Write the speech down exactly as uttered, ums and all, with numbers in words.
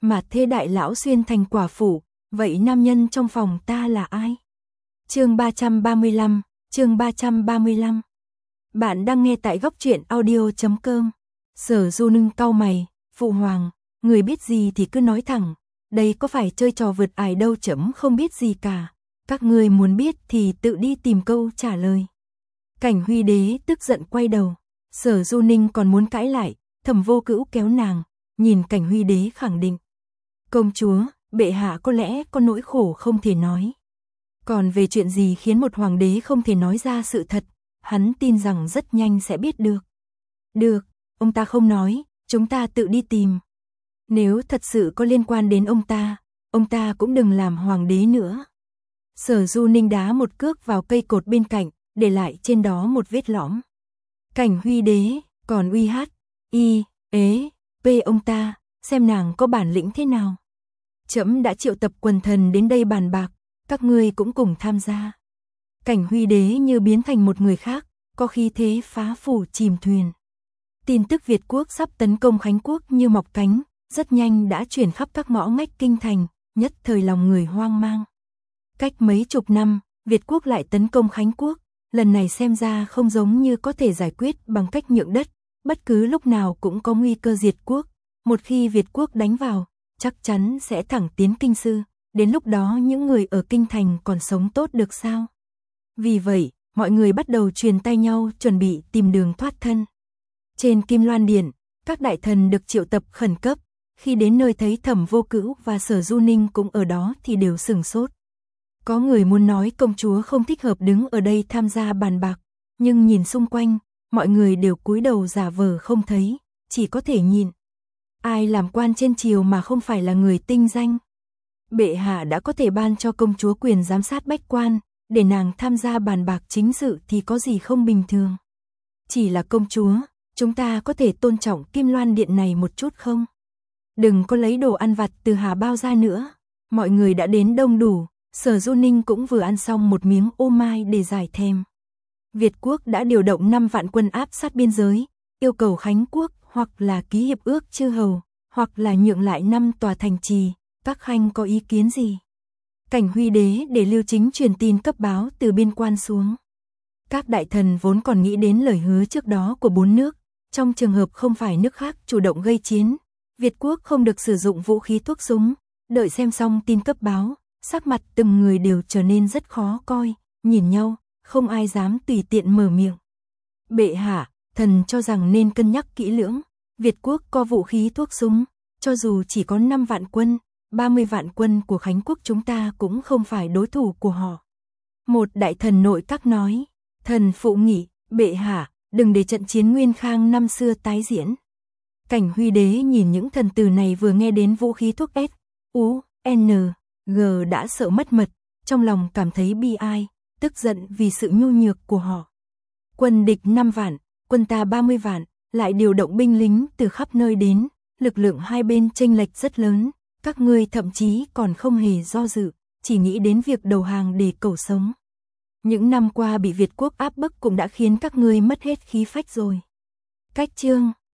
Mà thế đại lão xuyên thành quả phụ, vậy nam nhân trong phòng ta là ai? Chương ba trăm ba mươi lăm, chương ba trăm ba mươi lăm. Bạn đang nghe tại góc truyện audio chấm com. Sở Du Nưng cau mày, phụ hoàng, người biết gì thì cứ nói thẳng, đây có phải chơi trò vượt ải đâu, chấm không biết gì cả. Các ngươi muốn biết thì tự đi tìm câu trả lời. Cảnh Huy Đế tức giận quay đầu, Sở Du Ninh còn muốn cãi lại, Thẩm Vô Cữu kéo nàng, nhìn Cảnh Huy Đế khẳng định. Công chúa, bệ hạ có lẽ có nỗi khổ không thể nói. Còn về chuyện gì khiến một hoàng đế không thể nói ra sự thật, hắn tin rằng rất nhanh sẽ biết được. Được, ông ta không nói, chúng ta tự đi tìm. Nếu thật sự có liên quan đến ông ta, ông ta cũng đừng làm hoàng đế nữa. Sở Du Ninh đá một cước vào cây cột bên cạnh, để lại trên đó một vết lõm. Cảnh Huy Đế, còn uy hát, y, ế, p ông ta, xem nàng có bản lĩnh thế nào. Trẫm đã triệu tập quần thần đến đây bàn bạc, các ngươi cũng cùng tham gia. Cảnh Huy Đế như biến thành một người khác, có khí thế phá phủ chìm thuyền. Tin tức Việt quốc sắp tấn công Khánh quốc như mọc cánh, rất nhanh đã truyền khắp các ngõ ngách kinh thành, nhất thời lòng người hoang mang. Cách mấy chục năm, Việt quốc lại tấn công Khánh quốc, lần này xem ra không giống như có thể giải quyết bằng cách nhượng đất, bất cứ lúc nào cũng có nguy cơ diệt quốc. Một khi Việt quốc đánh vào, chắc chắn sẽ thẳng tiến kinh sư, đến lúc đó những người ở kinh thành còn sống tốt được sao? Vì vậy, mọi người bắt đầu truyền tay nhau chuẩn bị tìm đường thoát thân. Trên Kim Loan Điện, các đại thần được triệu tập khẩn cấp, khi đến nơi thấy Thẩm Vô Cữu và Sở Du Ninh cũng ở đó thì đều sửng sốt. Có người muốn nói công chúa không thích hợp đứng ở đây tham gia bàn bạc, nhưng nhìn xung quanh, mọi người đều cúi đầu giả vờ không thấy, chỉ có thể nhìn. Ai làm quan trên triều mà không phải là người tinh danh? Bệ hạ đã có thể ban cho công chúa quyền giám sát bách quan, để nàng tham gia bàn bạc chính sự thì có gì không bình thường. Chỉ là công chúa, chúng ta có thể tôn trọng Kim Loan Điện này một chút không? Đừng có lấy đồ ăn vặt từ Hà Bao ra nữa. Mọi người đã đến đông đủ, Sở Du Ninh cũng vừa ăn xong một miếng ô mai để giải thèm. Việt quốc đã điều động năm vạn quân áp sát biên giới, yêu cầu Khánh quốc hoặc là ký hiệp ước chư hầu, hoặc là nhượng lại năm tòa thành trì, các khanh có ý kiến gì? Cảnh Huy Đế để Lưu Chính truyền tin cấp báo từ biên quan xuống. Các đại thần vốn còn nghĩ đến lời hứa trước đó của bốn nước, trong trường hợp không phải nước khác chủ động gây chiến, Việt quốc không được sử dụng vũ khí thuốc súng. Đợi xem xong tin cấp báo, sắc mặt từng người đều trở nên rất khó coi, nhìn nhau, không ai dám tùy tiện mở miệng. Bệ hạ, thần cho rằng nên cân nhắc kỹ lưỡng, Việt quốc có vũ khí thuốc súng, cho dù chỉ có năm vạn quân, ba mươi vạn quân của Khánh quốc chúng ta cũng không phải đối thủ của họ. Một đại thần nội các nói, thần phụ nghị, bệ hạ, đừng để trận chiến Nguyên Khang năm xưa tái diễn. Cảnh Huy Đế nhìn những thần tử này vừa nghe đến vũ khí thuốc S, U, N, G đã sợ mất mật, trong lòng cảm thấy bi ai, tức giận vì sự nhu nhược của họ. Quân địch năm vạn, quân ta ba mươi vạn, lại điều động binh lính từ khắp nơi đến, lực lượng hai bên chênh lệch rất lớn, các ngươi thậm chí còn không hề do dự, chỉ nghĩ đến việc đầu hàng để cầu sống. Những năm qua bị Việt quốc áp bức cũng đã khiến các ngươi mất hết khí phách rồi. Cách chương